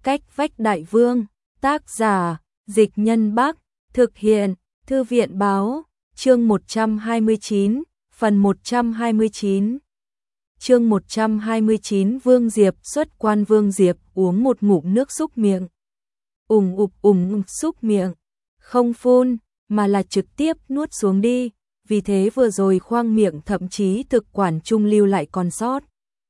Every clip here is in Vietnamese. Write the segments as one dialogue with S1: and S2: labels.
S1: Cách vách đại vương, tác giả, Dịch Nhân Bắc, thực hiện, Thư viện báo, chương 129, phần 129. Chương 129 Vương Diệp xuất quan. Vương Diệp uống một ngụm nước súc miệng. Xúc miệng, không phun, mà là trực tiếp nuốt xuống đi, vì thế vừa rồi khoang miệng thậm chí thực quản trung lưu lại còn sót.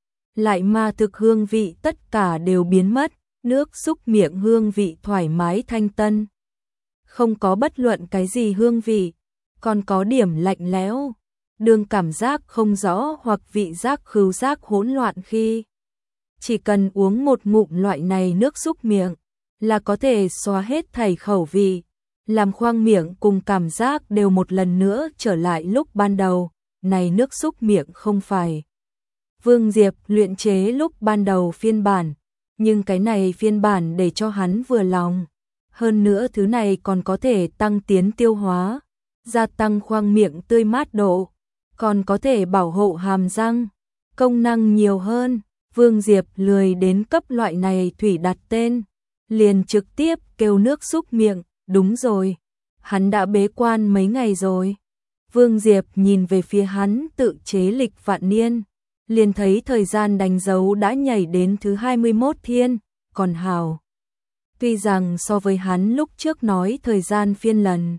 S1: Lại mà thực hương vị tất cả đều biến mất, nước xúc miệng hương vị thoải mái thanh tân. Không có bất luận cái gì hương vị, còn có điểm lạnh lẽo, đường cảm giác không rõ hoặc vị giác khứu giác hỗn loạn khi. Chỉ cần uống một ngụm loại này nước xúc miệng, là có thể xóa hết thảy khẩu vị, làm khoang miệng cùng cảm giác đều một lần nữa trở lại lúc ban đầu. Này nước xúc miệng không phải Vương Diệp luyện chế lúc ban đầu phiên bản, nhưng cái này phiên bản để cho hắn vừa lòng. Hơn nữa thứ này còn có thể tăng tiến tiêu hóa, gia tăng khoang miệng tươi mát độ, còn có thể bảo hộ hàm răng, công năng nhiều hơn. Vương Diệp lười đến cấp loại này thủy đặt tên, liền trực tiếp kêu nước xúc miệng. Đúng rồi, hắn đã bế quan mấy ngày rồi. Vương Diệp nhìn về phía hắn tự chế lịch vạn niên, liền thấy thời gian đánh dấu đã nhảy đến thứ 21 thiên, còn hào. Tuy rằng so với hắn lúc trước nói thời gian phiên lần,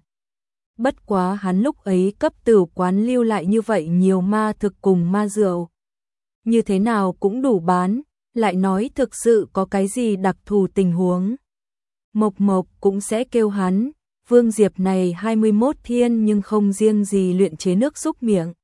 S1: bất quá hắn lúc ấy cấp tử quán lưu lại như vậy nhiều ma thực cùng ma rượu, như thế nào cũng đủ bán, lại nói thực sự có cái gì đặc thù tình huống. Mộc Mộc cũng sẽ kêu hắn. Vương Diệp này 21 thiên nhưng không riêng gì luyện chế nước xúc miệng.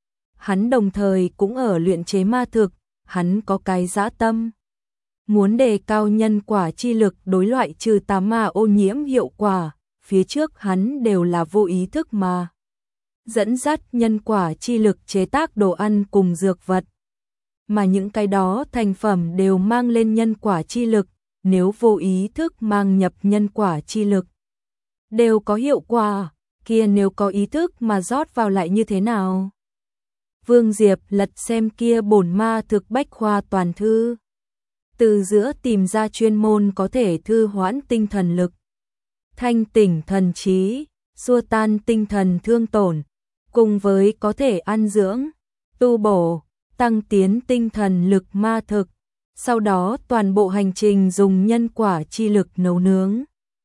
S1: Hắn đồng thời cũng ở luyện chế ma thực, hắn có cái dã tâm. Muốn đề cao nhân quả chi lực đối loại trừ tà ma ô nhiễm hiệu quả, phía trước hắn đều là vô ý thức mà. Dẫn dắt nhân quả chi lực chế tác đồ ăn cùng dược vật. Mà những cái đó thành phẩm đều mang lên nhân quả chi lực, nếu vô ý thức mang nhập nhân quả chi lực đều có hiệu quả, kia nếu có ý thức mà rót vào lại như thế nào? Vương Diệp lật xem kia bổn ma thực bách khoa toàn thư, từ giữa tìm ra chuyên môn có thể thư hoãn tinh thần lực, thanh tỉnh thần trí, xua tan tinh thần thương tổn, cùng với có thể ăn dưỡng, tu bổ, tăng tiến tinh thần lực ma thực. Sau đó toàn bộ hành trình dùng nhân quả chi lực nấu nướng,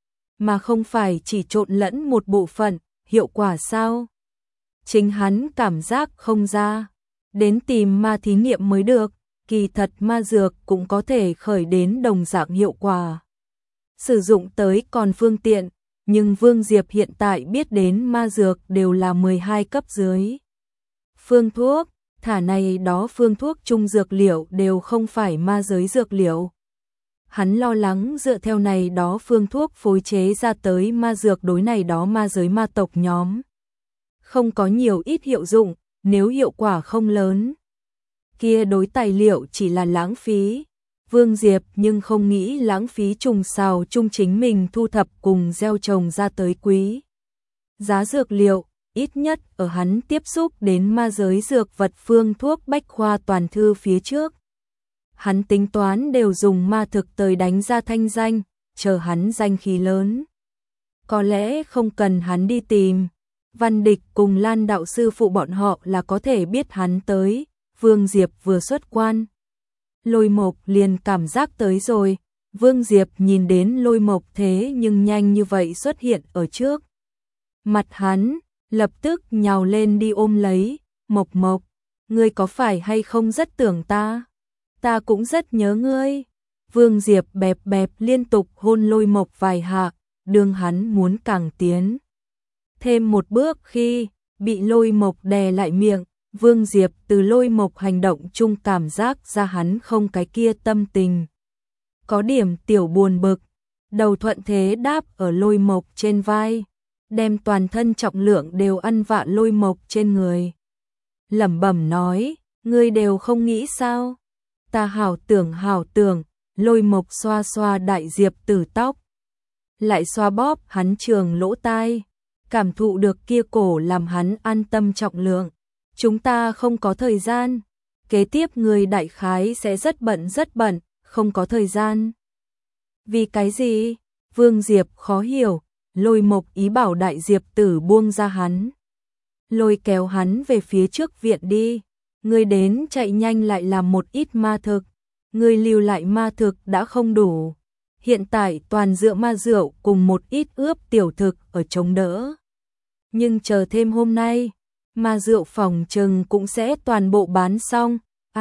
S1: mà không phải chỉ trộn lẫn một bộ phận. Hiệu quả sao? Chính hắn cảm giác không ra, đến tìm ma thí nghiệm mới được. Kỳ thật ma dược cũng có thể khởi đến đồng dạng hiệu quả, sử dụng tới còn phương tiện, nhưng Vương Diệp hiện tại biết đến ma dược đều là 12 cấp dưới. Phương thuốc, thả này đó phương thuốc trung dược liệu đều không phải ma giới dược liệu. Hắn lo lắng dựa theo này đó phương thuốc phối chế ra tới ma dược đối này đó ma giới ma tộc nhóm không có nhiều ít hiệu dụng, nếu hiệu quả không lớn, kia đối tài liệu chỉ là lãng phí. Vương Diệp nhưng không nghĩ lãng phí trùng xào chung chính mình thu thập cùng gieo trồng ra tới quý giá dược liệu. Ít nhất ở hắn tiếp xúc đến ma giới dược vật phương thuốc bách khoa toàn thư phía trước, hắn tính toán đều dùng ma thực tới đánh ra thanh danh, chờ hắn danh khí lớn. Có lẽ không cần hắn đi tìm, Văn Địch cùng Lan đạo sư phụ bọn họ là có thể biết hắn tới. Vương Diệp vừa xuất quan, Lôi Mộc liền cảm giác tới rồi. Vương Diệp nhìn đến Lôi Mộc thế nhưng nhanh như vậy xuất hiện ở trước mặt hắn, lập tức nhào lên đi ôm lấy. Mộc Mộc, ngươi có phải hay không rất tưởng ta? Ta cũng rất nhớ ngươi. Vương Diệp bẹp bẹp liên tục hôn Lôi Mộc vài hạ, đương hắn muốn càng tiến thêm một bước khi bị Lôi Mộc đè lại miệng. Vương Diệp từ Lôi Mộc hành động chung cảm giác ra hắn không cái kia tâm tình, có điểm tiểu buồn bực, đầu thuận thế đáp ở Lôi Mộc trên vai, đem toàn thân trọng lượng đều ăn vạ Lôi Mộc trên người. Lẩm bẩm nói, ngươi đều không nghĩ sao? Ta hảo tưởng. Lôi Mộc xoa xoa Đại Diệp Tử tóc, lại xoa bóp hắn trường lỗ tai, cảm thụ được kia cổ làm hắn an tâm trọng lượng. Chúng ta không có thời gian, kế tiếp người đại khái sẽ rất bận, không có thời gian. Vì cái gì? Vương Diệp khó hiểu, Lôi Mộc ý bảo Đại Diệp Tử buông ra hắn. Lôi kéo hắn về phía trước viện đi. Ngươi đến chạy nhanh lại làm một ít ma thực. Ngươi lưu lại ma thực đã không đủ. Hiện tại toàn dựa ma rượu cùng một ít ướp tiểu thực ở chống đỡ. Nhưng chờ thêm hôm nay, ma rượu phòng trừng cũng sẽ toàn bộ bán xong.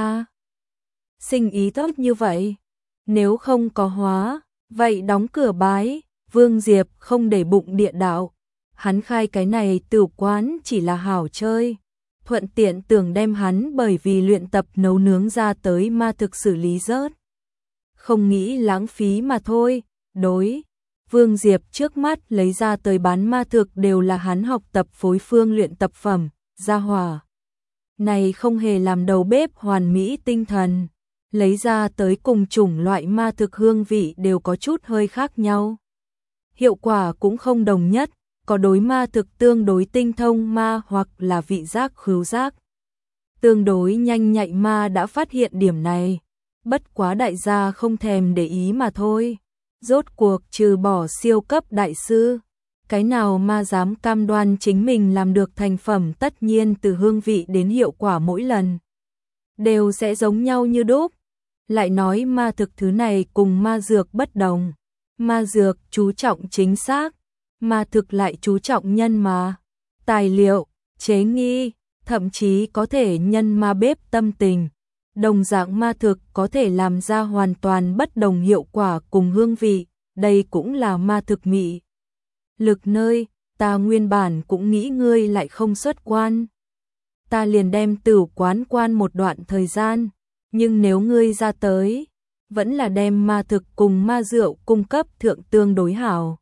S1: Sinh ý tốt như vậy. Nếu không có hóa, vậy đóng cửa bái. Vương Diệp không để bụng địa đạo. Hắn khai cái này tửu quán chỉ là hảo chơi. Thuận tiện tưởng đem hắn bởi vì luyện tập nấu nướng ra tới ma thực xử lý rớt. Không nghĩ lãng phí mà thôi. Đối, Vương Diệp trước mắt lấy ra tới bán ma thực đều là hắn học tập phối phương luyện tập phẩm, gia hỏa. Này không hề làm đầu bếp hoàn mỹ tinh thần. Lấy ra tới cùng chủng loại ma thực hương vị đều có chút hơi khác nhau. Hiệu quả cũng không đồng nhất, có đối ma thực tương đối tinh thông ma hoặc là vị giác khứu giác. Tương đối nhanh nhạy ma đã phát hiện điểm này, bất quá đại gia không thèm để ý mà thôi. Rốt cuộc trừ bỏ siêu cấp đại sư, cái nào ma dám cam đoan chính mình làm được thành phẩm tất nhiên từ hương vị đến hiệu quả mỗi lần đều sẽ giống nhau như đúc. Lại nói ma thực thứ này cùng ma dược bất đồng. Ma dược chú trọng chính xác, ma thực lại chú trọng nhân mà. Tài liệu, chế nghi, thậm chí có thể nhân ma bếp tâm tình. Đồng dạng ma thực có thể làm ra hoàn toàn bất đồng hiệu quả cùng hương vị. Đây cũng là ma thực mị lực nơi, ta nguyên bản cũng nghĩ ngươi lại không xuất quan. Ta liền đem tửu quán quan một đoạn thời gian. Nhưng nếu ngươi ra tới, vẫn là đem ma thực cùng ma rượu cung cấp thượng tương đối hảo.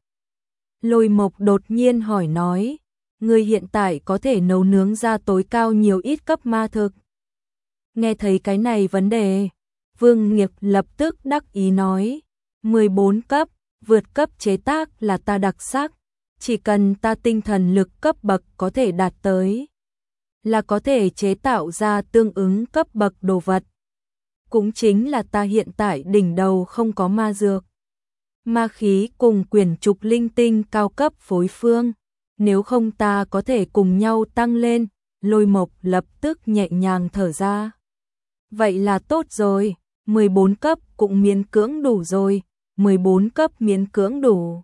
S1: Lôi Mộc đột nhiên hỏi nói, ngươi hiện tại có thể nấu nướng ra tối cao nhiều ít cấp ma thực? Nghe thấy cái này vấn đề, Vương Nghiệp lập tức đắc ý nói, 14 cấp, vượt cấp chế tác là ta đặc sắc, chỉ cần ta tinh thần lực cấp bậc có thể đạt tới, là có thể chế tạo ra tương ứng cấp bậc đồ vật. Cũng chính là ta hiện tại đỉnh đầu không có ma dược, ma khí cùng quyển trục linh tinh cao cấp phối phương, nếu không ta có thể cùng nhau tăng lên. Lôi Mộc lập tức nhẹ nhàng thở ra. Vậy là tốt rồi, 14 cấp cũng miễn cưỡng đủ rồi, 14 cấp miễn cưỡng đủ.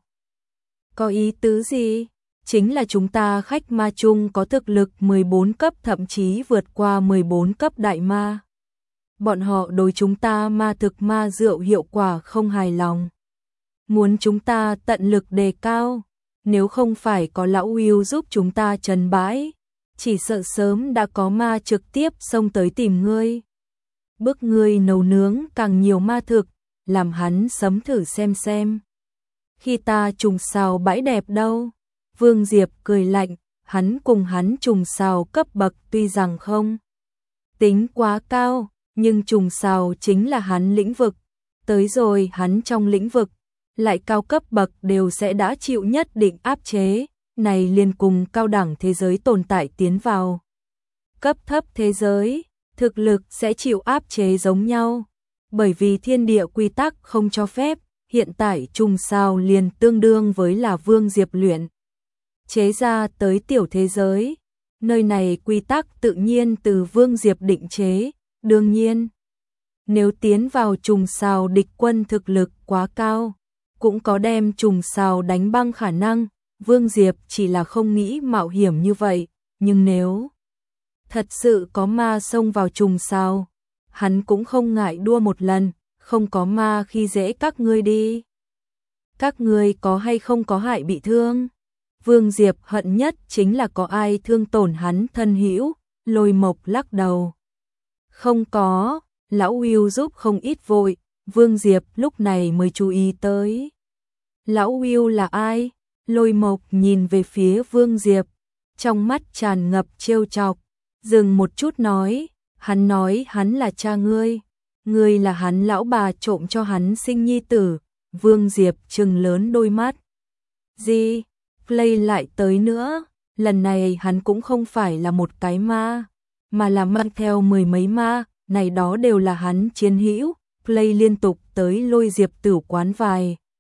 S1: Có ý tứ gì? Chính là chúng ta khách ma chung có thực lực 14 cấp thậm chí vượt qua 14 cấp đại ma. Bọn họ đối chúng ta ma thực ma rượu hiệu quả không hài lòng. Muốn chúng ta tận lực đề cao, nếu không phải có lão Will giúp chúng ta trấn bãi, chỉ sợ sớm đã có ma trực tiếp xông tới tìm ngươi. Bức ngươi nấu nướng càng nhiều ma thực, làm hắn sấm thử xem. Khi ta trùng xào bãi đẹp đâu? Vương Diệp cười lạnh, hắn cùng hắn trùng xào cấp bậc tuy rằng không tính quá cao, nhưng trùng xào chính là hắn lĩnh vực. Tới rồi hắn trong lĩnh vực, lại cao cấp bậc đều sẽ đã chịu nhất định áp chế, này liên cùng cao đẳng thế giới tồn tại tiến vào. Cấp thấp thế giới, thực lực sẽ chịu áp chế giống nhau, bởi vì thiên địa quy tắc không cho phép, hiện tại trùng sao liền tương đương với là Vương Diệp luyện chế ra tới tiểu thế giới, nơi này quy tắc tự nhiên từ Vương Diệp định chế, đương nhiên, nếu tiến vào trùng sao địch quân thực lực quá cao, cũng có đem trùng sao đánh băng khả năng, Vương Diệp chỉ là không nghĩ mạo hiểm như vậy, nhưng nếu thật sự có ma xông vào trùng sao, hắn cũng không ngại đua một lần, không có ma khi dễ các ngươi đi. Các ngươi có hay không có hại bị thương? Vương Diệp hận nhất chính là có ai thương tổn hắn thân hữu. Lôi Mộc lắc đầu. Không có, lão Will giúp không ít vội, Vương Diệp lúc này mới chú ý tới. Lão Will là ai? Lôi Mộc nhìn về phía Vương Diệp, trong mắt tràn ngập trêu chọc, dừng một chút nói hắn là cha ngươi là hắn lão bà trộm cho hắn sinh nhi tử. Vương Diệp trừng lớn đôi mắt. Gì? Play lại tới nữa, lần này hắn cũng không phải là một cái ma, mà là mang theo mười mấy ma, này đó đều là hắn chiến hữu. Play liên tục tới lôi Diệp tử quán vài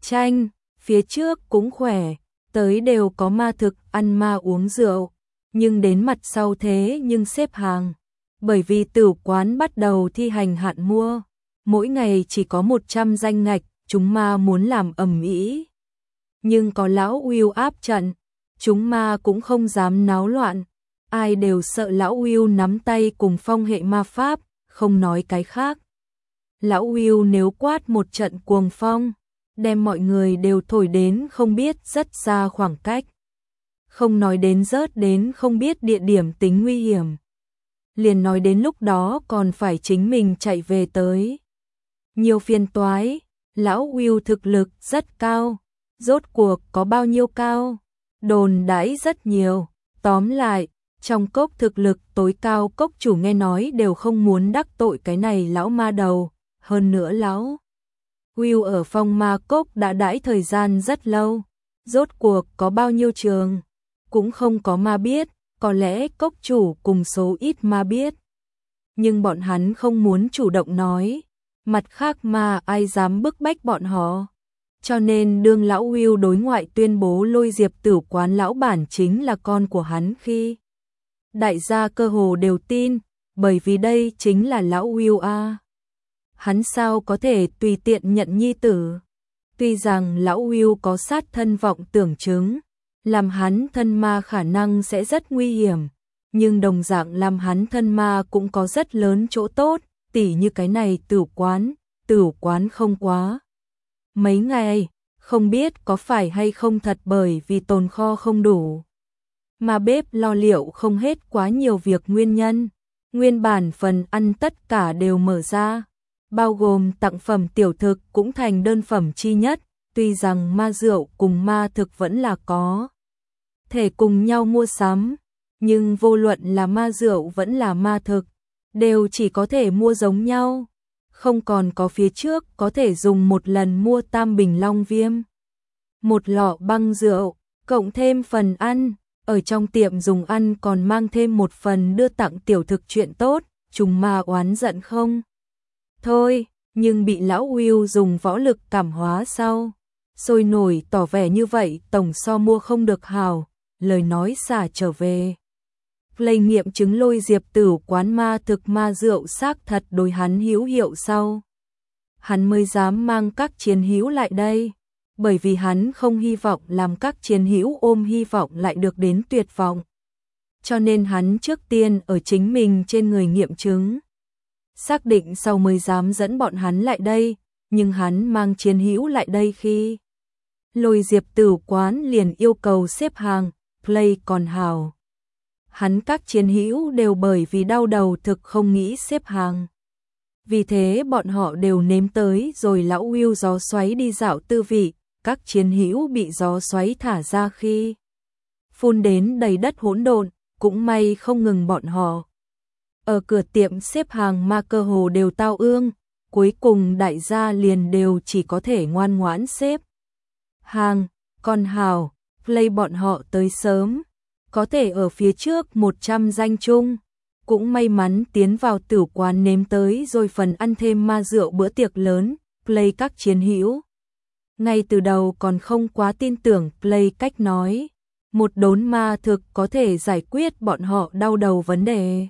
S1: tranh, phía trước cũng khỏe, tới đều có ma thực ăn ma uống rượu, nhưng đến mặt sau thế nhưng xếp hàng. Bởi vì tử quán bắt đầu thi hành hạn mua, mỗi ngày chỉ có 100 danh ngạch, chúng ma muốn làm ầm ĩ. Nhưng có lão Will áp trận, chúng ma cũng không dám náo loạn, ai đều sợ lão Will nắm tay cùng phong hệ ma pháp, không nói cái khác. Lão Will nếu quát một trận cuồng phong, đem mọi người đều thổi đến không biết rất xa khoảng cách. Không nói đến rớt đến không biết địa điểm tính nguy hiểm. Liền nói đến lúc đó còn phải chính mình chạy về tới. Nhiều phiền toái, lão Will thực lực rất cao. Rốt cuộc có bao nhiêu cao? Đồn đãi rất nhiều. Tóm lại, trong cốc thực lực tối cao cốc chủ nghe nói đều không muốn đắc tội cái này lão ma đầu. Hơn nữa lão Will ở phong ma cốc đã đãi thời gian rất lâu. Rốt cuộc có bao nhiêu trường? Cũng không có ma biết, có lẽ cốc chủ cùng số ít ma biết. Nhưng bọn hắn không muốn chủ động nói. Mặt khác mà ai dám bức bách bọn họ. Cho nên đương lão Will đối ngoại tuyên bố Lôi Diệp Tử quán lão bản chính là con của hắn khi đại gia cơ hồ đều tin, bởi vì đây chính là lão Will a. Hắn sao có thể tùy tiện nhận nhi tử. Tuy rằng lão Will có sát thân vọng tưởng chứng, làm hắn thân ma khả năng sẽ rất nguy hiểm, nhưng đồng dạng làm hắn thân ma cũng có rất lớn chỗ tốt, tỉ như cái này tử quán không quá. Mấy ngày, không biết có phải hay không thật bởi vì tồn kho không đủ. Mà bếp lo liệu không hết quá nhiều việc nguyên nhân, nguyên bản phần ăn tất cả đều mở ra, bao gồm tặng phẩm tiểu thực cũng thành đơn phẩm chi nhất, tuy rằng ma rượu cùng ma thực vẫn là có thể cùng nhau mua sắm, nhưng vô luận là ma rượu vẫn là ma thực, đều chỉ có thể mua giống nhau. Không còn có phía trước có thể dùng một lần mua tam bình long viêm. Một lọ băng rượu, cộng thêm phần ăn, ở trong tiệm dùng ăn còn mang thêm một phần đưa tặng tiểu thực chuyện tốt, chúng ma oán giận không? Thôi, nhưng bị lão Will dùng võ lực cảm hóa sau. Sôi nổi tỏ vẻ như vậy tổng so mua không được hào, lời nói xả trở về. Lây nghiệm chứng Lôi Diệp Tử quán ma thực ma rượu xác thật đối hắn hữu hiệu sau. Hắn mới dám mang các chiến hữu lại đây, bởi vì hắn không hy vọng làm các chiến hữu ôm hy vọng lại được đến tuyệt vọng. Cho nên hắn trước tiên ở chính mình trên người nghiệm chứng. Xác định sau mới dám dẫn bọn hắn lại đây, nhưng hắn mang chiến hữu lại đây khi Lôi Diệp Tử quán liền yêu cầu xếp hàng, play còn hào. Hắn các chiến hữu đều bởi vì đau đầu thực không nghĩ xếp hàng. Vì thế bọn họ đều nếm tới rồi lão Will gió xoáy đi dạo tư vị, các chiến hữu bị gió xoáy thả ra khi phun đến đầy đất hỗn độn, cũng may không ngừng bọn họ. Ở cửa tiệm xếp hàng ma cơ hồ đều tao ương, cuối cùng đại gia liền đều chỉ có thể ngoan ngoãn xếp hàng, còn hào, play bọn họ tới sớm. Có thể ở phía trước 100 danh chung, cũng may mắn tiến vào tử quán nếm tới rồi phần ăn thêm ma rượu bữa tiệc lớn, play các chiến hữu. Ngay từ đầu còn không quá tin tưởng play cách nói, một đốn ma thực có thể giải quyết bọn họ đau đầu vấn đề.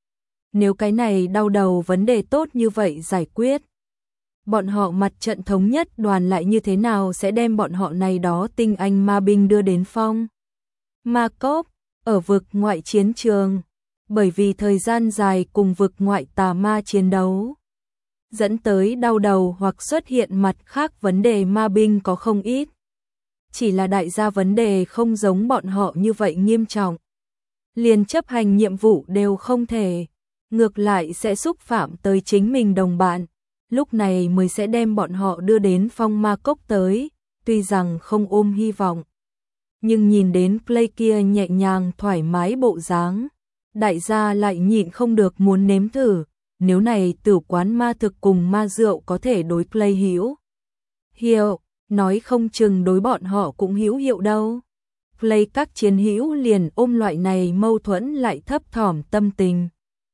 S1: Nếu cái này đau đầu vấn đề tốt như vậy giải quyết, bọn họ mặt trận thống nhất đoàn lại như thế nào sẽ đem bọn họ này đó tinh anh ma binh đưa đến phong ma cốc. Ở vực ngoại chiến trường, bởi vì thời gian dài cùng vực ngoại tà ma chiến đấu, dẫn tới đau đầu hoặc xuất hiện mặt khác vấn đề ma binh có không ít. Chỉ là đại gia vấn đề không giống bọn họ như vậy nghiêm trọng. Liền chấp hành nhiệm vụ đều không thể, ngược lại sẽ xúc phạm tới chính mình đồng bạn, lúc này mới sẽ đem bọn họ đưa đến phong ma cốc tới, tuy rằng không ôm hy vọng. Nhưng nhìn đến play kia nhẹ nhàng thoải mái bộ dáng, đại gia lại nhịn không được muốn nếm thử, nếu này tử quán ma thực cùng ma rượu có thể đối play hữu hiệu, nói không chừng đối bọn họ cũng hữu hiệu đâu. Play các chiến hữu liền ôm loại này mâu thuẫn lại thấp thỏm tâm tình.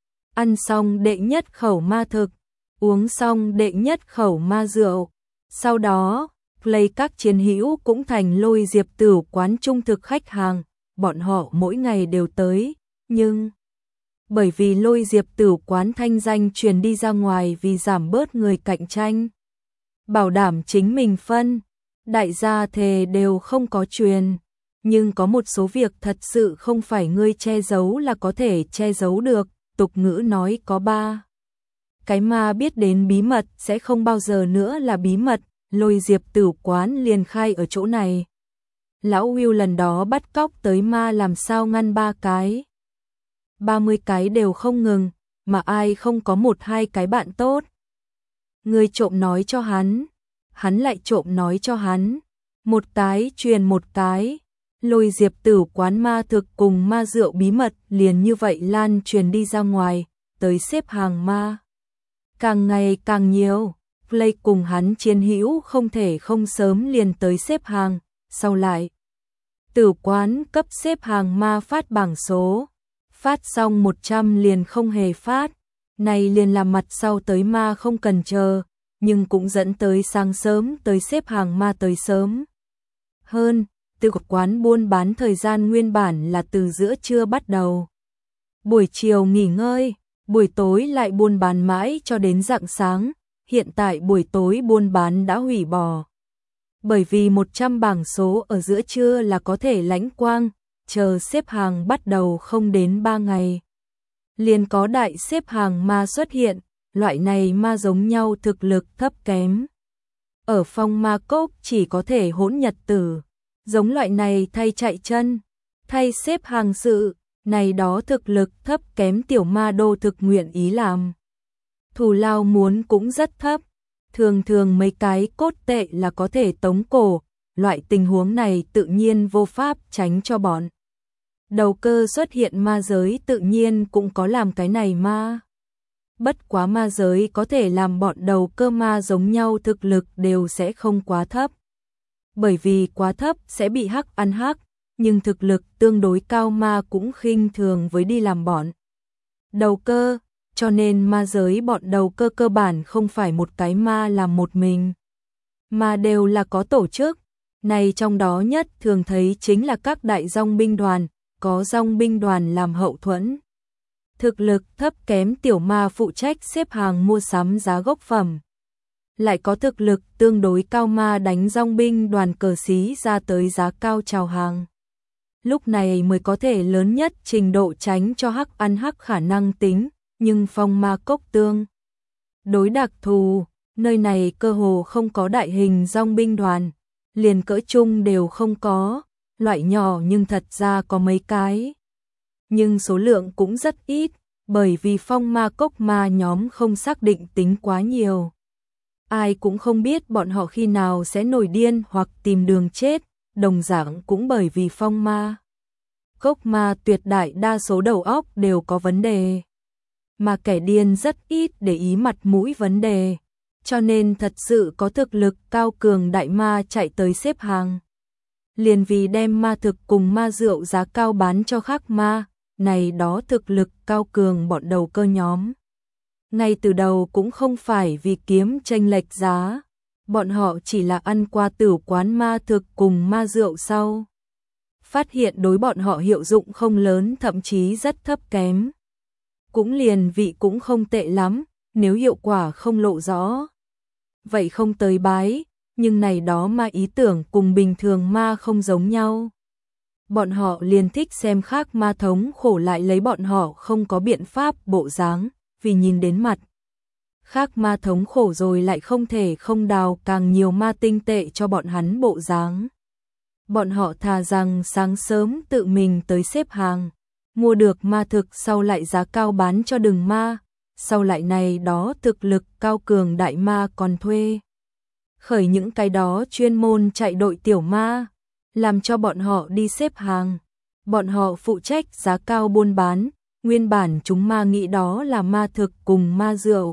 S1: Ăn xong đệ nhất khẩu ma thực, uống xong đệ nhất khẩu ma rượu, sau đó Play các chiến hữu cũng thành Lôi Diệp Tửu quán trung thực khách hàng, bọn họ mỗi ngày đều tới, nhưng bởi vì Lôi Diệp Tửu quán thanh danh truyền đi ra ngoài vì giảm bớt người cạnh tranh, bảo đảm chính mình phân, đại gia thề đều không có truyền, nhưng có một số việc thật sự không phải ngươi che giấu là có thể che giấu được, tục ngữ nói có ba cái ma biết đến bí mật sẽ không bao giờ nữa là bí mật, Lôi Diệp Tửu quán liền khai ở chỗ này. Lão Will lần đó bắt cóc tới ma làm sao ngăn 3 cái. 30 cái đều không ngừng, mà ai không có 1-2 cái bạn tốt. Người trộm nói cho hắn lại trộm nói cho hắn. Một cái truyền một cái. Lôi Diệp Tửu quán ma thực cùng ma rượu bí mật liền như vậy lan truyền đi ra ngoài, tới xếp hàng ma. Càng ngày càng nhiều, Play cùng hắn chiến hữu không thể không sớm liền tới xếp hàng, sau lại. Tửu quán cấp xếp hàng ma phát bảng số, phát xong 100 liền không hề phát, này liền làm mặt sau tới ma không cần chờ, nhưng cũng dẫn tới sáng sớm tới xếp hàng ma tới sớm. Hơn, từ quán buôn bán thời gian nguyên bản là từ giữa trưa bắt đầu. Buổi chiều nghỉ ngơi, buổi tối lại buôn bán mãi cho đến rạng sáng, hiện tại buổi tối buôn bán đã hủy bỏ. Bởi vì 100 bảng số ở giữa trưa là có thể lãnh quang, chờ xếp hàng bắt đầu không đến 3 ngày. Liền có đại xếp hàng ma xuất hiện, loại này ma giống nhau thực lực thấp kém. Ở phong ma cốc chỉ có thể hỗn nhật tử, giống loại này thay chạy chân, thay xếp hàng sự, này đó thực lực thấp kém tiểu ma đô thực nguyện ý làm. Thù lao muốn cũng rất thấp, thường thường mấy cái cốt tệ là có thể tống cổ, loại tình huống này tự nhiên vô pháp tránh cho bọn. Đầu cơ xuất hiện ma giới tự nhiên cũng có làm cái này ma. Bất quá ma giới có thể làm bọn đầu cơ ma giống nhau thực lực đều sẽ không quá thấp. Bởi vì quá thấp sẽ bị hắc ăn hắc, nhưng thực lực tương đối cao ma cũng khinh thường với đi làm bọn đầu cơ, cho nên ma giới bọn đầu cơ cơ bản không phải một cái ma làm một mình, mà đều là có tổ chức. Này trong đó nhất thường thấy chính là các đại dòng binh đoàn, có dòng binh đoàn làm hậu thuẫn. Thực lực thấp kém tiểu ma phụ trách xếp hàng mua sắm giá gốc phẩm. Lại có thực lực tương đối cao ma đánh dòng binh đoàn cờ xí ra tới giá cao chào hàng. Lúc này mới có thể lớn nhất trình độ tránh cho hắc ăn hắc khả năng tính, nhưng phong ma cốc tương đối đặc thù, nơi này cơ hồ không có đại hình dòng binh đoàn, liền cỡ chung đều không có, loại nhỏ nhưng thật ra có mấy cái. Nhưng số lượng cũng rất ít, bởi vì phong ma cốc ma nhóm không xác định tính quá nhiều. Ai cũng không biết bọn họ khi nào sẽ nổi điên hoặc tìm đường chết, đồng dạng cũng bởi vì phong ma cốc ma tuyệt đại đa số đầu óc đều có vấn đề. Mà kẻ điên rất ít để ý mặt mũi vấn đề, cho nên thật sự có thực lực cao cường đại ma chạy tới xếp hàng. Liền vì đem ma thực cùng ma rượu giá cao bán cho khác ma, này đó thực lực cao cường bọn đầu cơ nhóm. Ngay từ đầu cũng không phải vì kiếm chênh lệch giá, bọn họ chỉ là ăn qua tửu quán ma thực cùng ma rượu sau. Phát hiện đối bọn họ hiệu dụng không lớn thậm chí rất thấp kém. Cũng liền vị cũng không tệ lắm, nếu hiệu quả không lộ rõ. Vậy không tới bái, nhưng này đó ma ý tưởng cùng bình thường ma không giống nhau. Bọn họ liền thích xem khác ma thống khổ lại lấy bọn họ không có biện pháp bộ dáng, vì nhìn đến mặt. Khác ma thống khổ rồi lại không thể không đào càng nhiều ma tinh tệ cho bọn hắn bộ dáng. Bọn họ thà rằng sáng sớm tự mình tới xếp hàng, mua được ma thực sau lại giá cao bán cho đừng ma, sau lại này đó thực lực cao cường đại ma còn thuê. Khởi những cái đó chuyên môn chạy đội tiểu ma, làm cho bọn họ đi xếp hàng. Bọn họ phụ trách giá cao buôn bán, nguyên bản chúng ma nghĩ đó là ma thực cùng ma rượu.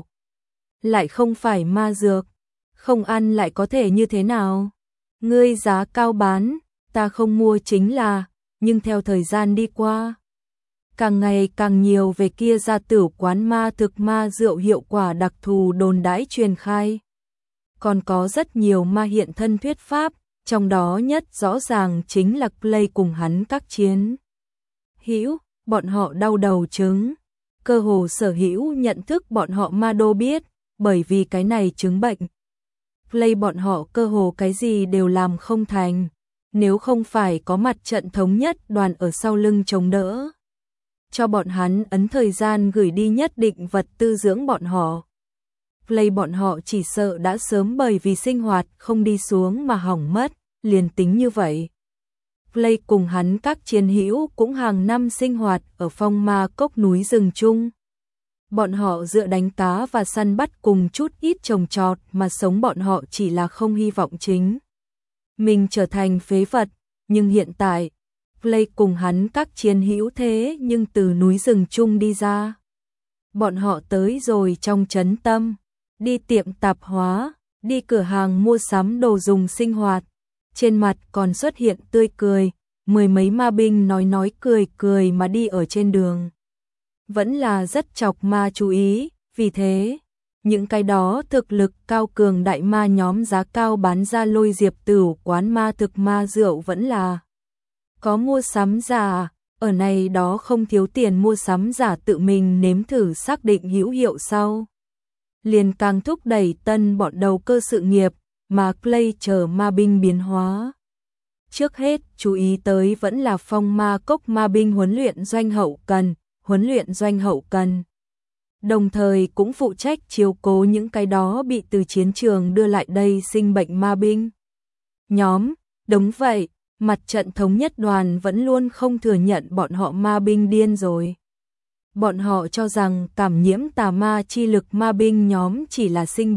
S1: Lại không phải ma dược, không ăn lại có thể như thế nào? Ngươi giá cao bán, ta không mua chính là, nhưng theo thời gian đi qua, càng ngày càng nhiều về kia ra tửu quán ma thực ma rượu hiệu quả đặc thù đồn đãi truyền khai. còn có rất nhiều ma hiện thân thuyết pháp, trong đó nhất rõ ràng chính là Play cùng hắn các chiến hữu, bọn họ đau đầu chứng. Cơ hồ sở hữu nhận thức bọn họ ma đô biết, bởi vì cái này chứng bệnh. Play bọn họ cơ hồ cái gì đều làm không thành, nếu không phải có mặt trận thống nhất đoàn ở sau lưng chống đỡ. Cho bọn hắn ấn thời gian gửi đi nhất định vật tư dưỡng bọn họ. Play bọn họ chỉ sợ đã sớm bởi vì sinh hoạt không đi xuống mà hỏng mất, liền tính như vậy. Play cùng hắn các chiến hữu cũng hàng năm sinh hoạt ở phong ma cốc núi rừng chung. Bọn họ dựa đánh cá và săn bắt cùng chút ít trồng trọt mà sống, bọn họ chỉ là không hy vọng chính mình trở thành phế vật, nhưng hiện tại, Play cùng hắn các chiến hữu thế nhưng từ núi rừng chung đi ra. Bọn họ tới rồi trong trấn tâm, đi tiệm tạp hóa, đi cửa hàng mua sắm đồ dùng sinh hoạt, trên mặt còn xuất hiện tươi cười, mười mấy ma binh nói cười cười mà đi ở trên đường. Vẫn là rất chọc ma chú ý, vì thế, những cái đó thực lực cao cường đại ma nhóm giá cao bán ra Lôi Diệp Tửu quán ma thực ma rượu vẫn là có mua sắm giả, ở này đó không thiếu tiền mua sắm giả tự mình nếm thử xác định hữu hiệu sau. Liền càng thúc đẩy tân bọn đầu cơ sự nghiệp, mà Play chờ ma binh biến hóa. Trước hết, chú ý tới vẫn là phong ma cốc ma binh huấn luyện doanh hậu cần. Đồng thời cũng phụ trách chiếu cố những cái đó bị từ chiến trường đưa lại đây sinh bệnh ma binh. Nhóm, đúng vậy, mặt trận thống nhất đoàn vẫn luôn không thừa nhận bọn họ ma binh điên rồi. Bọn họ cho rằng cảm nhiễm tà ma chi lực ma binh nhóm chỉ là sinh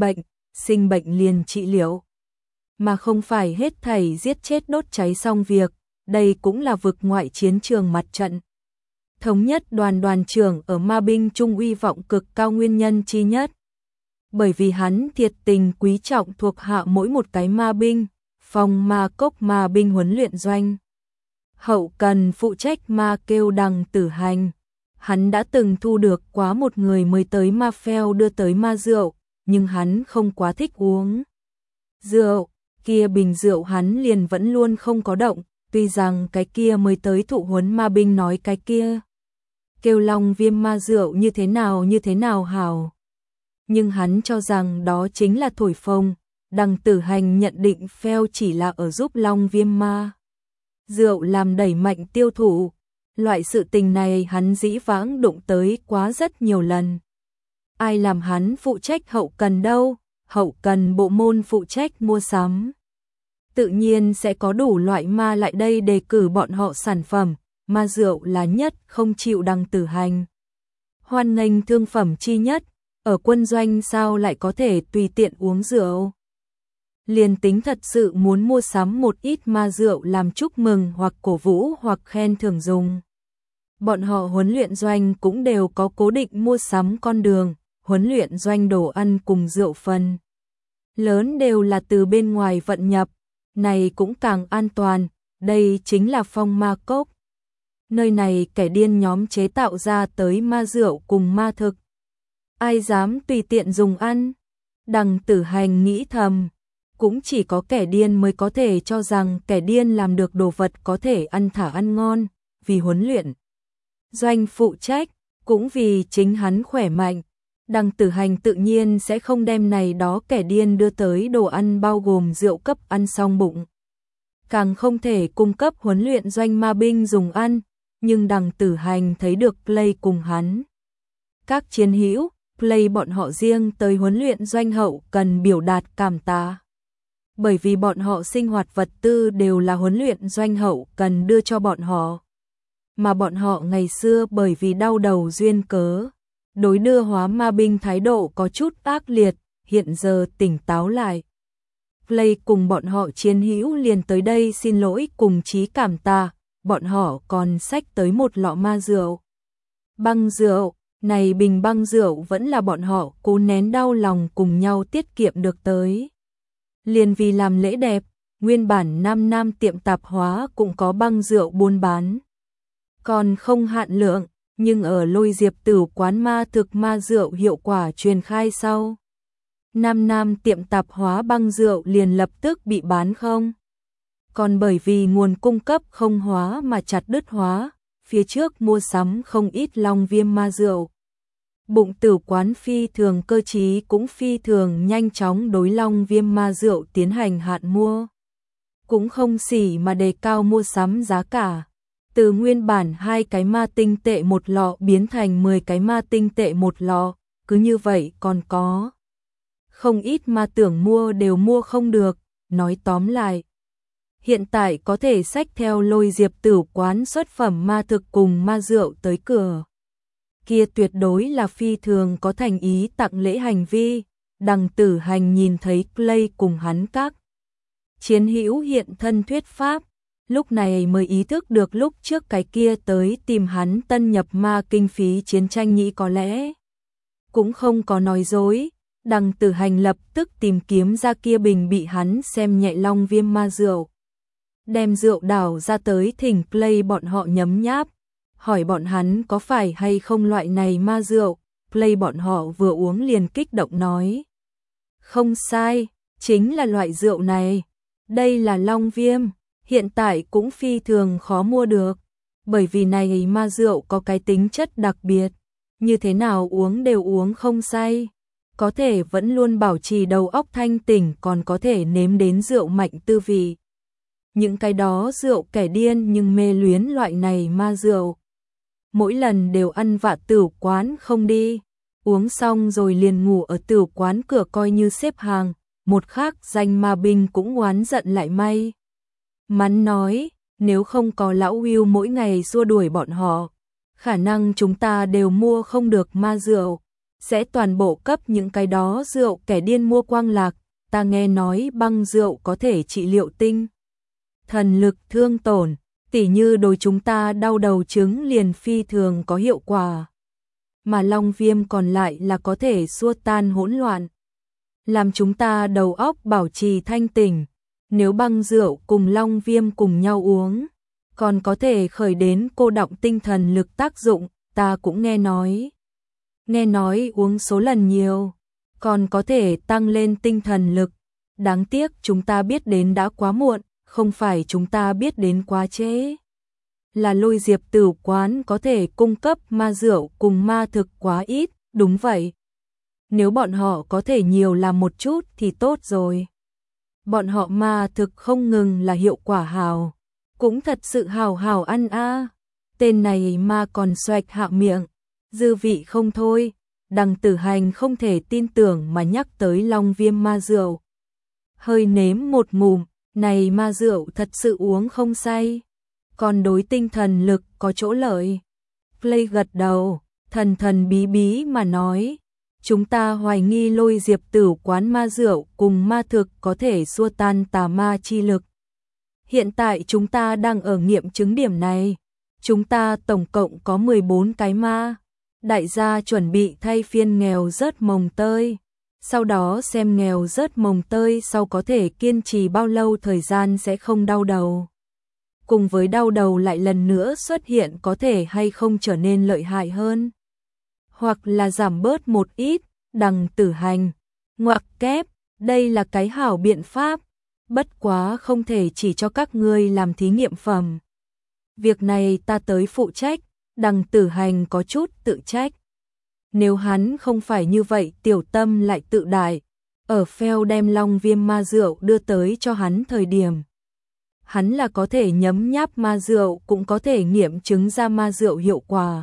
S1: bệnh liền trị liệu. Mà không phải hết thảy giết chết đốt cháy xong việc, đây cũng là vực ngoại chiến trường mặt trận. Thống nhất đoàn trưởng ở ma binh trung uy vọng cực cao nguyên nhân chi nhất. Bởi vì hắn thiệt tình quý trọng thuộc hạ mỗi một cái ma binh, phong ma cốc ma binh huấn luyện doanh. Hậu cần phụ trách ma kêu Đằng Tử Hành. Hắn đã từng thu được quá một người mới tới ma phèo đưa tới ma rượu, nhưng hắn không quá thích uống rượu, kia bình rượu hắn liền vẫn luôn không có động, tuy rằng cái kia mới tới thụ huấn ma binh nói cái kia kêu Long Viêm ma rượu như thế nào hảo. Nhưng hắn cho rằng đó chính là thổi phồng, Đằng Tử Hành nhận định phèo chỉ là ở giúp Long Viêm ma rượu làm đẩy mạnh tiêu thụ. Loại sự tình này hắn dĩ vãng đụng tới quá rất nhiều lần. Ai làm hắn phụ trách hậu cần đâu? Hậu cần bộ môn phụ trách mua sắm. Tự nhiên sẽ có đủ loại ma lại đây đề cử bọn họ sản phẩm, ma rượu là nhất không chịu Đằng Tử Hành. Hoan nghênh thương phẩm chi nhất, ở quân doanh sao lại có thể tùy tiện uống rượu? Liền tính thật sự muốn mua sắm một ít ma rượu làm chúc mừng hoặc cổ vũ hoặc khen thưởng dùng. Bọn họ huấn luyện doanh cũng đều có cố định mua sắm con đường, huấn luyện doanh đồ ăn cùng rượu phần lớn đều là từ bên ngoài vận nhập, này cũng càng an toàn, đây chính là phong ma cốc. Nơi này kẻ điên nhóm chế tạo ra tới ma rượu cùng ma thực. Ai dám tùy tiện dùng ăn? Đằng Tử Hành nghĩ thầm, cũng chỉ có kẻ điên mới có thể cho rằng kẻ điên làm được đồ vật có thể ăn thả ăn ngon, vì huấn luyện doanh phụ trách, cũng vì chính hắn khỏe mạnh. Đằng Tử Hành tự nhiên sẽ không đem này đó kẻ điên đưa tới đồ ăn bao gồm rượu cấp ăn xong bụng. Càng không thể cung cấp huấn luyện doanh ma binh dùng ăn, nhưng Đằng Tử Hành thấy được Play cùng hắn. Các chiến hữu, Play bọn họ riêng tới huấn luyện doanh hậu cần biểu đạt cảm tạ. Bởi vì bọn họ sinh hoạt vật tư đều là huấn luyện doanh hậu cần đưa cho bọn họ. Mà bọn họ ngày xưa bởi vì đau đầu duyên cớ, đối đưa hóa ma binh thái độ có chút ác liệt, hiện giờ tỉnh táo lại. Play cùng bọn họ chiến hữu liền tới đây xin lỗi cùng chí cảm tạ, bọn họ còn xách tới một lọ ma rượu. Băng rượu, này bình băng rượu vẫn là bọn họ cố nén đau lòng cùng nhau tiết kiệm được tới. Liền vì làm lễ đẹp, nguyên bản nam tiệm tạp hóa cũng có băng rượu buôn bán. Còn không hạn lượng, nhưng ở Lôi Diệp Tửu quán ma thực ma rượu hiệu quả truyền khai sau. Nam tiệm tạp hóa băng rượu liền lập tức bị bán không. Còn bởi vì nguồn cung cấp không hóa mà chặt đứt hóa, phía trước mua sắm không ít Long Viêm ma rượu. Bụng tử quán phi thường cơ trí cũng phi thường nhanh chóng đối Long Viêm ma rượu tiến hành hạn mua. Cũng không xỉ mà đề cao mua sắm giá cả. Từ nguyên bản 2 cái ma tinh tệ một lọ biến thành 10 cái ma tinh tệ một lọ, cứ như vậy còn có. Không ít ma tưởng mua đều mua không được, nói tóm lại. Hiện tại có thể xách theo Lôi Diệp Tử quán xuất phẩm ma thực cùng ma rượu tới cửa. Kia tuyệt đối là phi thường có thành ý tặng lễ hành vi. Đằng Tử Hành nhìn thấy Clay cùng hắn các chiến hữu hiện thân thuyết pháp, lúc này mới ý thức được lúc trước cái kia tới tìm hắn tân nhập ma kinh phí chiến tranh nhĩ có lẽ cũng không có nói dối. Đằng Tử Hành lập tức tìm kiếm ra kia bình bị hắn xem nhẹ Long Viêm ma rượu. Đem rượu đảo ra tới thỉnh Clay bọn họ nhấm nháp, hỏi bọn hắn có phải hay không loại này ma rượu. Clay bọn họ vừa uống liền kích động nói. Không sai, chính là loại rượu này. Đây là Long Viêm, hiện tại cũng phi thường khó mua được. Bởi vì này ma rượu có cái tính chất đặc biệt, như thế nào uống đều uống không say. Có thể vẫn luôn bảo trì đầu óc thanh tỉnh, còn có thể nếm đến rượu mạnh tư vị. Những cái đó rượu kẻ điên nhưng mê luyến loại này ma rượu. Mỗi lần đều ăn vạ tửu quán không đi, uống xong rồi liền ngủ ở tửu quán cửa coi như xếp hàng. Một khác danh ma binh cũng oán giận lại may. Mắn nói, nếu không có lão Will mỗi ngày xua đuổi bọn họ, khả năng chúng ta đều mua không được ma rượu, sẽ toàn bộ cấp những cái đó rượu kẻ điên mua quang lạc. Ta nghe nói băng rượu có thể trị liệu tinh thần lực thương tổn, tỉ như đối chúng ta đau đầu chứng liền phi thường có hiệu quả. Mà Long Viêm còn lại là có thể xua tan hỗn loạn, làm chúng ta đầu óc bảo trì thanh tỉnh. Nếu băng rượu cùng Long Viêm cùng nhau uống, còn có thể khởi đến cô đọng tinh thần lực tác dụng. Ta cũng nghe nói uống số lần nhiều, còn có thể tăng lên tinh thần lực. Đáng tiếc chúng ta biết đến đã quá muộn, không phải chúng ta biết đến quá trễ. Là Lôi Diệp Tử quán có thể cung cấp ma rượu cùng ma thực quá ít, đúng vậy. Nếu bọn họ có thể nhiều làm một chút thì tốt rồi. Bọn họ ma thực không ngừng là hiệu quả hào, cũng thật sự hào hào ăn a. Tên này ma còn xoạch hạ miệng, dư vị không thôi. Đằng Tử Hành không thể tin tưởng mà nhắc tới Long Viêm ma rượu. Hơi nếm một ngụm, này ma rượu thật sự uống không say, còn đối tinh thần lực có chỗ lợi. Clay gật đầu, thần bí bí mà nói. Chúng ta hoài nghi Lôi Diệp Tử quán ma rượu cùng ma thực có thể xua tan tà ma chi lực. Hiện tại chúng ta đang ở nghiệm chứng điểm này. Chúng ta tổng cộng có 14 cái ma. Đại gia chuẩn bị thay phiên nghèo rớt mồng tơi. Sau đó xem nghèo rớt mồng tơi sau có thể kiên trì bao lâu thời gian sẽ không đau đầu. Cùng với đau đầu lại lần nữa xuất hiện có thể hay không trở nên lợi hại hơn, hoặc là giảm bớt một ít. Đằng Tử Hành ngoặc kép, đây là cái hảo biện pháp, bất quá không thể chỉ cho các ngươi làm thí nghiệm phẩm. Việc này ta tới phụ trách. Đằng Tử Hành có chút tự trách. Nếu hắn không phải như vậy tiểu tâm lại tự đại, ở Phèo đem Long Viêm ma rượu đưa tới cho hắn thời điểm, hắn là có thể nhấm nháp ma rượu, cũng có thể nghiệm chứng ra ma rượu hiệu quả.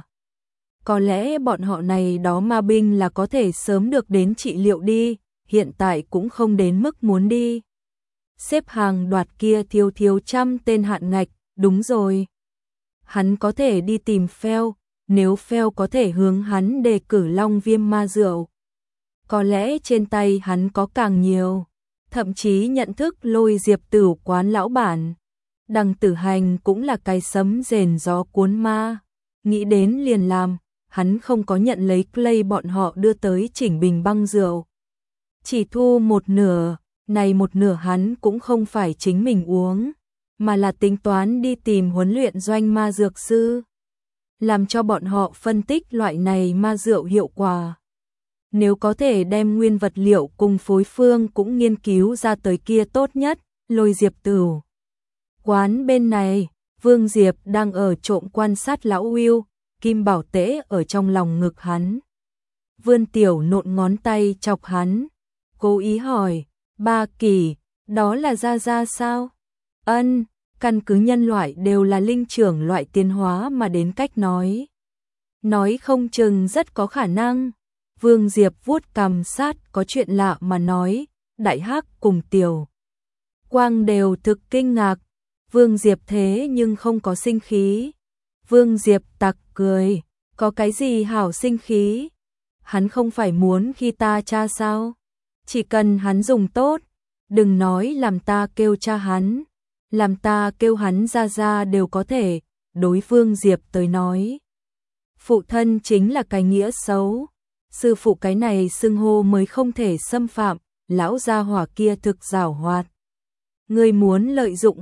S1: Có lẽ bọn họ này đó ma binh là có thể sớm được đến trị liệu đi, hiện tại cũng không đến mức muốn đi. Xếp hàng đoạt kia thiếu trăm tên hạn ngạch, đúng rồi. Hắn có thể đi tìm Phèo, nếu Phèo có thể hướng hắn đề cử Long Viêm ma rượu. Có lẽ trên tay hắn có càng nhiều, thậm chí nhận thức Lôi Diệp Tử quán lão bản. Đằng Tử Hành cũng là cái sấm rền gió cuốn ma, nghĩ đến liền làm. Hắn không có nhận lấy Clay bọn họ đưa tới chỉnh bình băng rượu, chỉ thu một nửa, này một nửa hắn cũng không phải chính mình uống, mà là tính toán đi tìm huấn luyện doanh ma dược sư, làm cho bọn họ phân tích loại này ma rượu hiệu quả. Nếu có thể đem nguyên vật liệu cùng phối phương cũng nghiên cứu ra tới kia tốt nhất, Lôi Diệp Tửu. Quán bên này, Vương Diệp đang ở trộm quan sát lão Uy, Kim Bảo Tễ ở trong lòng ngực hắn. Vươn tiểu nộn ngón tay chọc hắn, cố ý hỏi, Ba Kỳ, đó là Gia Gia sao? Ân, căn cứ nhân loại đều là linh trưởng loại tiến hóa mà đến cách nói. Nói không chừng rất có khả năng. Vương Diệp vuốt cằm sát có chuyện lạ mà nói, Đại Hắc cùng Tiểu Quang đều thực kinh ngạc. Vương Diệp thế nhưng không có sinh khí. Vương Diệp tặc cười, có cái gì hảo sinh khí? Hắn không phải muốn khi ta cha sao? Chỉ cần hắn dùng tốt, đừng nói làm ta kêu cha hắn, làm ta kêu hắn Gia Gia đều có thể, đối Vương Diệp tới nói. Phụ thân chính là cái nghĩa xấu, sư phụ cái này xưng hô mới không thể xâm phạm, lão gia hỏa kia thực giảo hoạt. Ngươi muốn lợi dụng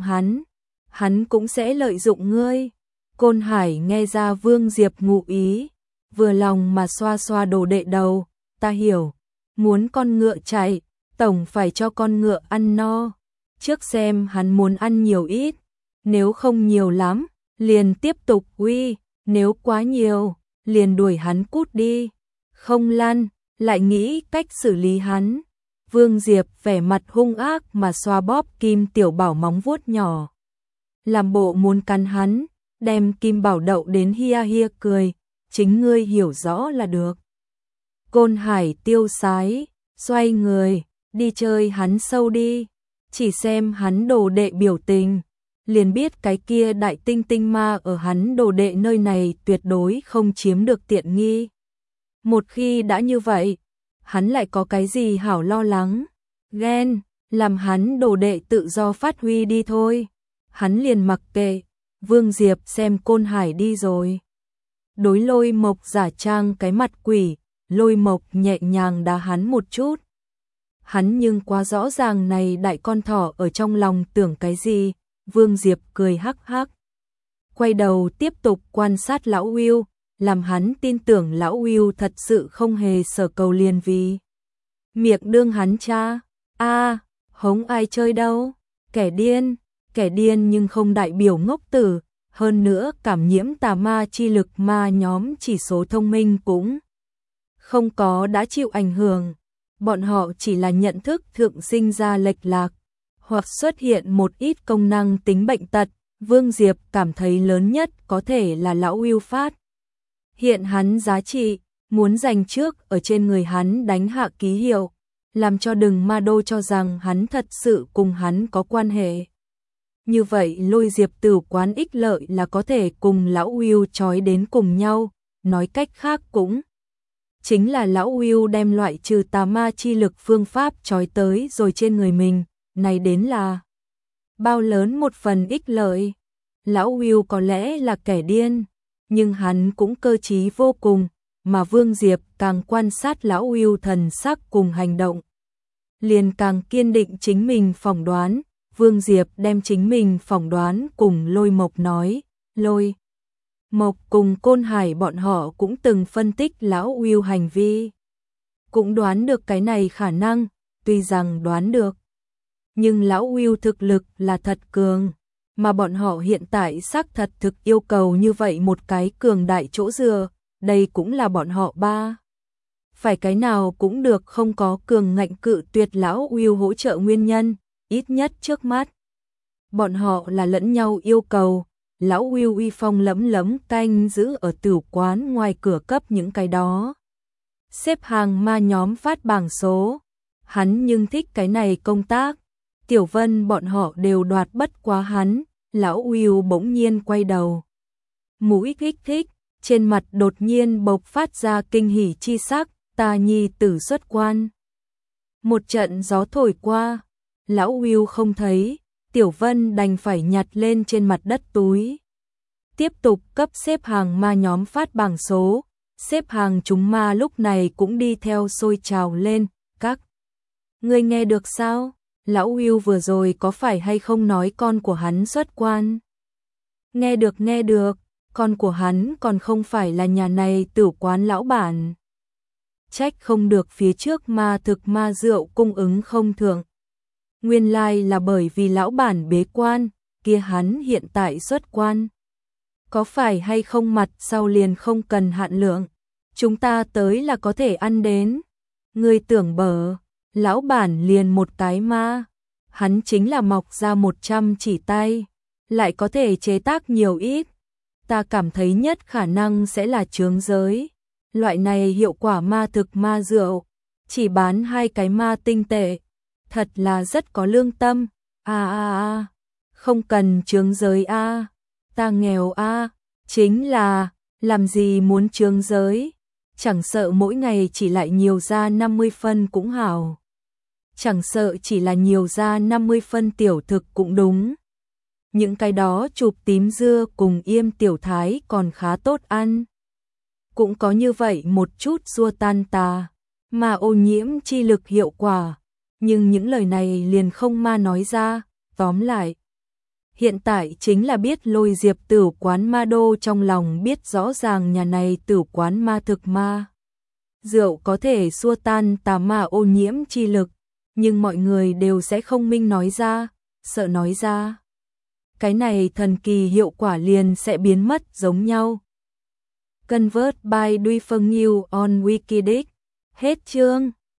S1: hắn cũng sẽ lợi dụng ngươi. Côn Hải nghe ra Vương Diệp ngụ ý, vừa lòng mà xoa xoa đồ đệ đầu, ta hiểu, muốn con ngựa chạy, tổng phải cho con ngựa ăn no. Trước xem hắn muốn ăn nhiều ít, nếu không nhiều lắm, liền tiếp tục uy, nếu quá nhiều, liền đuổi hắn cút đi. Không lăn, lại nghĩ cách xử lý hắn. Vương Diệp vẻ mặt hung ác mà xoa bóp Kim Tiểu Bảo móng vuốt nhỏ. Làm bộ muốn cắn hắn, đem Kim Bảo đậu đến hia hia cười, chính ngươi hiểu rõ là được. Côn Hải tiêu sái, xoay người, đi chơi hắn sâu đi, chỉ xem hắn đồ đệ biểu tình, liền biết cái kia đại tinh tinh ma ở hắn đồ đệ nơi này tuyệt đối không chiếm được tiện nghi. Một khi đã như vậy, hắn lại có cái gì hảo lo lắng, ghen, làm hắn đồ đệ tự do phát huy đi thôi. Hắn liền mặc kệ, Vương Diệp xem Côn Hải đi rồi. Đối Lôi Mộc giả trang cái mặt quỷ, Lôi Mộc nhẹ nhàng đá hắn một chút. Hắn nhưng quá rõ ràng này đại con thỏ ở trong lòng tưởng cái gì, Vương Diệp cười hắc hắc. Quay đầu tiếp tục quan sát lão Uy, làm hắn tin tưởng lão Uy thật sự không hề sở cầu liền vì miệng đương hắn cha. Hống ai chơi đâu, kẻ điên nhưng không đại biểu ngốc tử, hơn nữa cảm nhiễm tà ma chi lực ma nhóm chỉ số thông minh cũng không có đã chịu ảnh hưởng, bọn họ chỉ là nhận thức thượng sinh ra lệch lạc, hoặc xuất hiện một ít công năng tính bệnh tật. Vương Diệp cảm thấy lớn nhất có thể là lão Uy phát hiện hắn giá trị, muốn dành trước ở trên người hắn đánh hạ ký hiệu, làm cho đừng ma đô cho rằng hắn thật sự cùng hắn có quan hệ. Như vậy Lôi Diệp Tửu quán ích lợi là có thể cùng lão Uy trói đến cùng nhau, nói cách khác cũng chính là lão Uy đem loại trừ tà ma chi lực phương pháp trói tới rồi trên người mình, này đến là bao lớn một phần ích lợi. Lão Uy có lẽ là kẻ điên, nhưng hắn cũng cơ trí vô cùng, mà Vương Diệp càng quan sát lão Uy thần sắc cùng hành động, liền càng kiên định chính mình phỏng đoán. Vương Diệp đem chính mình phỏng đoán cùng Lôi Mộc nói, Lôi Mộc cùng Côn Hải bọn họ cũng từng phân tích lão Uy hành vi, cũng đoán được cái này khả năng, tuy rằng đoán được, nhưng lão Uy thực lực là thật cường, mà bọn họ hiện tại xác thật thực yêu cầu như vậy một cái cường đại chỗ dựa, đây cũng là bọn họ ba. Phải cái nào cũng được không có cường ngạnh cự tuyệt lão Uy hỗ trợ nguyên nhân, ít nhất trước mắt. Bọn họ là lẫn nhau yêu cầu, lão Uy uy phong lẫm lẫm canh giữ ở tử quán ngoài cửa cấp những cái đó. Xếp hàng ma nhóm phát bảng số, hắn nhưng thích cái này công tác. Tiểu Vân bọn họ đều đoạt bất quá hắn, lão Uy bỗng nhiên quay đầu. Mũi kích thích, trên mặt đột nhiên bộc phát ra kinh hỉ chi sắc, ta nhi tử xuất quan. Một trận gió thổi qua, lão Uy không thấy, Tiểu Vân đành phải nhặt lên trên mặt đất túi. Tiếp tục cấp xếp hàng ma nhóm phát bảng số, xếp hàng chúng ma lúc này cũng đi theo sôi trào lên, các ngươi nghe được sao? Lão Uy vừa rồi có phải hay không nói con của hắn xuất quan? Nghe được, con của hắn còn không phải là nhà này tử quán lão bản. trách không được phía trước ma thực ma rượu cung ứng không thượng. Nguyên lai là bởi vì lão bản bế quan, kia hắn hiện tại xuất quan. Có phải hay không mặt sau liền không cần hạn lượng, chúng ta tới là có thể ăn đến. Ngươi tưởng bở, lão bản liền một cái ma, hắn chính là mọc ra 100 chỉ tay, lại có thể chế tác nhiều ít. Ta cảm thấy nhất khả năng sẽ là chướng giới. Loại này hiệu quả ma thực ma rượu, chỉ bán 2 cái ma tinh tệ, thật là rất có lương tâm. Không cần chướng giới ta nghèo chính là, làm gì muốn chướng giới, chẳng sợ mỗi ngày chỉ lại nhiều ra 50 phân cũng hảo. Chẳng sợ chỉ là nhiều ra 50 phân tiểu thực cũng đúng. Những cái đó chụp tím dưa cùng yêm tiểu thái còn khá tốt ăn. Cũng có như vậy một chút xua tan tà, mà ô nhiễm chi lực hiệu quả. Nhưng những lời này liền không ma nói ra, tóm lại. Hiện tại chính là biết Lôi Diệp tử quán ma đô trong lòng biết rõ ràng nhà này tử quán ma thực ma. Rượu có thể xua tan tà ma ô nhiễm chi lực, nhưng mọi người đều sẽ không minh nói ra, sợ nói ra. Cái này thần kỳ hiệu quả liền sẽ biến mất giống nhau. Convert by Duy Phân New on Wikidic. Hết chương.